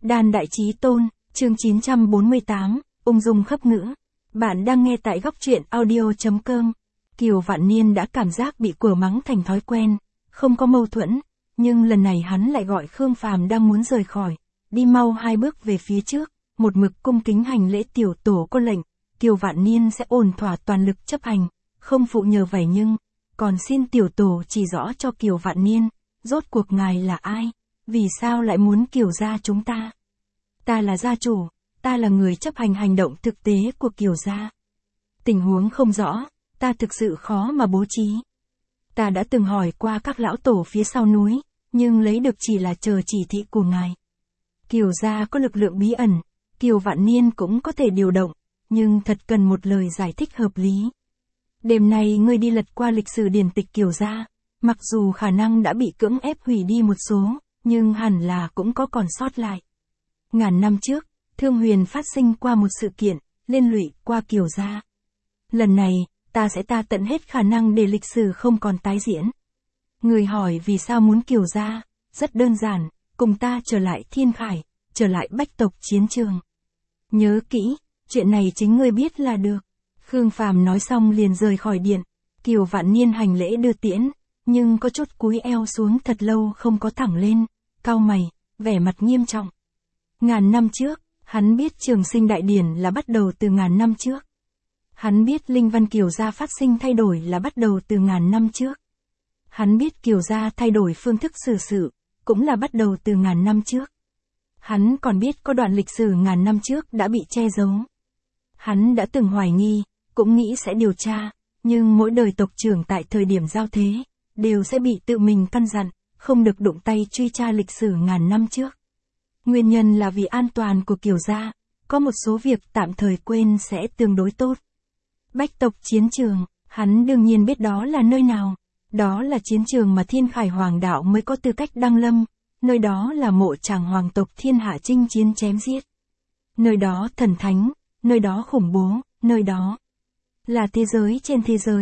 Đan Đại Chí Tôn, chương 948, ung dung khấp ngữ. Bạn đang nghe tại góc truyện audio.com. Kiều Vạn Niên đã cảm giác bị của mắng thành thói quen, không có mâu thuẫn, nhưng lần này hắn lại gọi Khương Phàm đang muốn rời khỏi, đi mau 2 bước về phía trước, một mực cung kính hành lễ tiểu tổ có lệnh, Kiều Vạn Niên sẽ ổn thỏa toàn lực chấp hành, không phụ nhờ vậy nhưng, còn xin tiểu tổ chỉ rõ cho Kiều Vạn Niên, rốt cuộc ngài là ai, vì sao lại muốn Kiều gia chúng ta? Ta là gia chủ, ta là người chấp hành hành động thực tế của Kiều gia. Tình huống không rõ, ta thực sự khó mà bố trí. Ta đã từng hỏi qua các lão tổ phía sau núi, nhưng lấy được chỉ là chờ chỉ thị của ngài. Kiều gia có lực lượng bí ẩn, Kiều Vạn Niên cũng có thể điều động, nhưng thật cần một lời giải thích hợp lý. Đêm nay ngươi đi lật qua lịch sử điển tịch Kiều gia, mặc dù khả năng đã bị cưỡng ép hủy đi một số, nhưng hẳn là cũng có còn sót lại. Ngàn năm trước, Thương Huyền phát sinh qua một sự kiện, liên lụy qua Kiều gia. Lần này, ta sẽ tận hết khả năng để lịch sử không còn tái diễn. Người hỏi vì sao muốn Kiều gia, rất đơn giản, cùng ta trở lại Thiên Khải, trở lại Bách tộc chiến trường. Nhớ kỹ, chuyện này chính ngươi biết là được. Khương Phàm nói xong liền rời khỏi điện, Kiều Vạn Niên hành lễ đưa tiễn, nhưng có chút cúi eo xuống thật lâu không có thẳng lên, cau mày, vẻ mặt nghiêm trọng. Ngàn năm trước, hắn biết trường sinh đại điển là bắt đầu từ ngàn năm trước. Hắn biết linh văn Kiều gia phát sinh thay đổi là bắt đầu từ ngàn năm trước. Hắn biết Kiều gia thay đổi phương thức xử sự, cũng là bắt đầu từ ngàn năm trước. Hắn còn biết có đoạn lịch sử ngàn năm trước đã bị che giấu. Hắn đã từng hoài nghi, cũng nghĩ sẽ điều tra, nhưng mỗi đời tộc trưởng tại thời điểm giao thế, đều sẽ bị tự mình căn dặn, không được đụng tay truy tra lịch sử ngàn năm trước. Nguyên nhân là vì an toàn của Kiều gia, có một số việc tạm thời quên sẽ tương đối tốt. Bách tộc chiến trường, hắn đương nhiên biết đó là nơi nào. Đó là chiến trường mà Thiên Khải Hoàng đạo mới có tư cách đăng lâm, nơi đó là mộ tràng hoàng tộc thiên hạ chinh chiến chém giết. Nơi đó thần thánh, nơi đó khủng bố, nơi đó là thế giới trên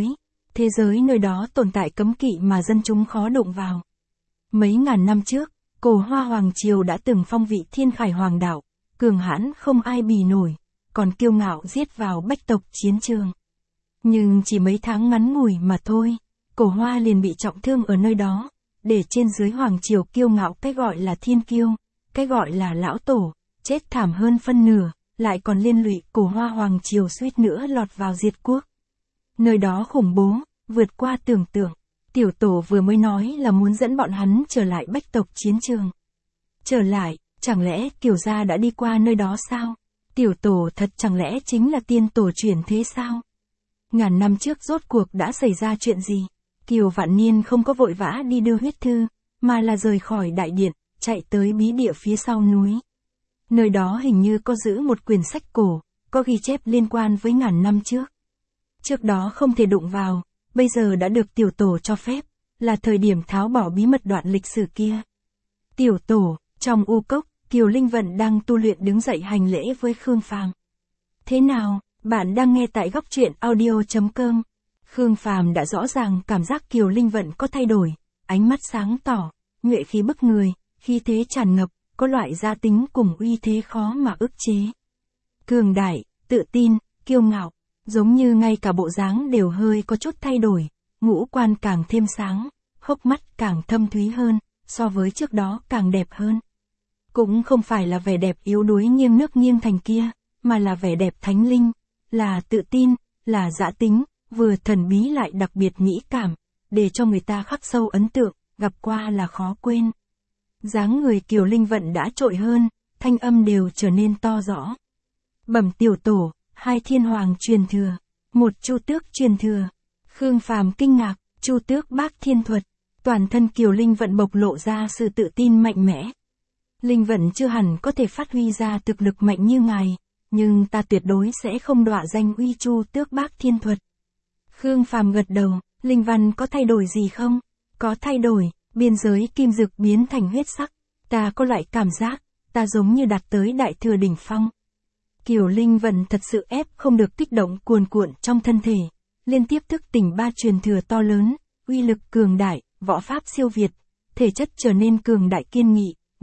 thế giới nơi đó tồn tại cấm kỵ mà dân chúng khó đụng vào. Mấy ngàn năm trước, Cổ Hoa Hoàng Triều đã từng phong vị Thiên Khải Hoàng đạo, cường hãn không ai bì nổi, còn kiêu ngạo giết vào Bách tộc chiến trường. Nhưng chỉ mấy tháng ngắn ngủi mà thôi, Cổ Hoa liền bị trọng thương ở nơi đó, để trên dưới Hoàng Triều kiêu ngạo cái gọi là thiên kiêu, cái gọi là lão tổ, chết thảm hơn phân nửa, lại còn liên lụy Cổ Hoa Hoàng Triều suýt nữa lọt vào diệt quốc. Nơi đó khủng bố, vượt qua tưởng tượng. Tiểu tổ vừa mới nói là muốn dẫn bọn hắn trở lại Bách tộc chiến trường. Trở lại, chẳng lẽ Kiều gia đã đi qua nơi đó sao? Tiểu tổ thật chẳng lẽ chính là tiên tổ chuyển thế sao? Ngàn năm trước rốt cuộc đã xảy ra chuyện gì? Kiều Vạn Niên không có vội vã đi đưa huyết thư, mà là rời khỏi đại điện, chạy tới bí địa phía sau núi. Nơi đó hình như có giữ một quyển sách cổ, có ghi chép liên quan với ngàn năm trước. Trước đó không thể đụng vào, bây giờ đã được tiểu tổ cho phép, là thời điểm tháo bỏ bí mật đoạn lịch sử kia. Tiểu tổ, trong u cốc, Kiều Linh Vận đang tu luyện đứng dậy hành lễ với Khương Phàm. Thế nào, bạn đang nghe tại góc truyện audio.com. Khương Phàm đã rõ ràng cảm giác Kiều Linh Vận có thay đổi, ánh mắt sáng tỏ, nhuệ khí bức người, khí thế tràn ngập, có loại gia tính cùng uy thế khó mà ức chế. Cường đại, tự tin, kiêu ngạo, giống như ngay cả bộ dáng đều hơi có chút thay đổi, ngũ quan càng thêm sáng, hốc mắt càng thâm thúy hơn, so với trước đó càng đẹp hơn. Cũng không phải là vẻ đẹp yếu đuối nghiêng nước nghiêng thành kia, mà là vẻ đẹp thánh linh, là tự tin, là dã tính, vừa thần bí lại đặc biệt mỹ cảm, để cho người ta khắc sâu ấn tượng, gặp qua là khó quên. Dáng người Kiều Linh Vận đã trội hơn, thanh âm đều trở nên to rõ. Bẩm tiểu tổ, 2 thiên hoàng truyền thừa, 1 chu tước truyền thừa. Khương Phàm kinh ngạc, chu tước bác thiên thuật, toàn thân Kiều Linh Vận bộc lộ ra sự tự tin mạnh mẽ. Linh Vận chưa hẳn có thể phát huy ra thực lực mạnh như ngài, nhưng ta tuyệt đối sẽ không đọa danh uy chu tước bác thiên thuật. Khương Phàm gật đầu, linh văn có thay đổi gì không? Có thay đổi, biên giới kim dực biến thành huyết sắc, ta có loại cảm giác, ta giống như đạt tới đại thừa đỉnh phong. Kiều Linh Vận thật sự ép không được kích động cuồn cuộn trong thân thể, liên tiếp thức tỉnh 3 truyền thừa to lớn, uy lực cường đại, võ pháp siêu việt, thể chất trở nên cường đại kiên nghị,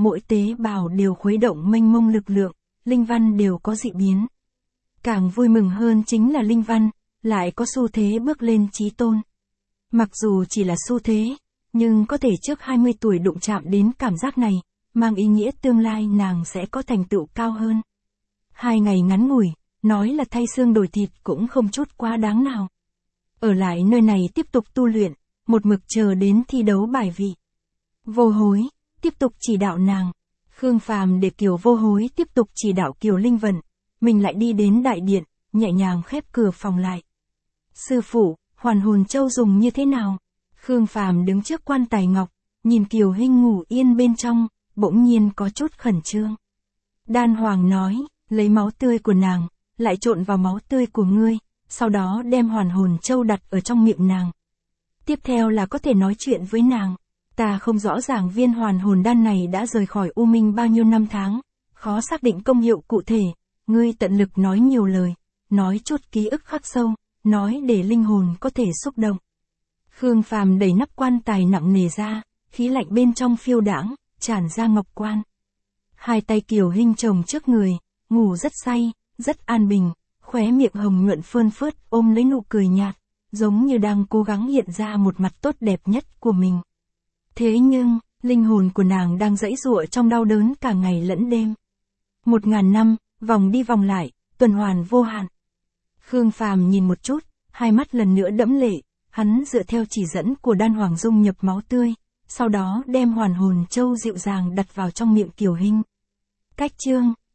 mỗi tế bào đều khuấy động mênh mông lực lượng, Linh Văn đều có dị biến. Càng vui mừng hơn chính là Linh Văn, lại có xu thế bước lên chí tôn. Mặc dù chỉ là xu thế, nhưng có thể trước 20 tuổi đụng chạm đến cảm giác này, mang ý nghĩa tương lai nàng sẽ có thành tựu cao hơn. 2 ngày ngắn ngủi, nói là thay xương đổi thịt cũng không chút quá đáng nào. Ở lại nơi này tiếp tục tu luyện, một mực chờ đến thi đấu bài vị. Vô Hối, tiếp tục chỉ đạo nàng. Khương Phàm để Kiều Vô Hối tiếp tục chỉ đạo Kiều Linh Vận, mình lại đi đến đại điện, nhẹ nhàng khép cửa phòng lại. Sư phụ, hoàn hồn châu dùng như thế nào? Khương Phàm đứng trước quan tài ngọc, nhìn Kiều Hinh ngủ yên bên trong, bỗng nhiên có chút khẩn trương. Đan Hoàng nói, lấy máu tươi của nàng, lại trộn vào máu tươi của ngươi, sau đó đem hoàn hồn châu đặt ở trong miệng nàng. Tiếp theo là có thể nói chuyện với nàng. Ta không rõ ràng viên hoàn hồn đan này đã rời khỏi U Minh bao nhiêu năm tháng, khó xác định công hiệu cụ thể, ngươi tận lực nói nhiều lời, nói chút ký ức khắc sâu, nói để linh hồn có thể xúc động. Khương Phàm đẩy nắp quan tài nặng nề ra, khí lạnh bên trong phiêu đãng, tràn ra ngọc quan. Hai tay Kiều Hinh chồng trước người, ngủ rất say, rất an bình, khóe miệng hồng nhuận phơn phớt ôm lấy nụ cười nhạt, giống như đang cố gắng hiện ra một mặt tốt đẹp nhất của mình. Thế nhưng, linh hồn của nàng đang giãy giụa trong đau đớn cả ngày lẫn đêm. 1000 năm, vòng đi vòng lại, tuần hoàn vô hạn. Khương Phàm nhìn một chút, hai mắt lần nữa đẫm lệ, hắn dựa theo chỉ dẫn của Đan Hoàng dung nhập máu tươi, sau đó đem hoàn hồn châu dịu dàng đặt vào trong miệng Kiều Hinh. Cách chương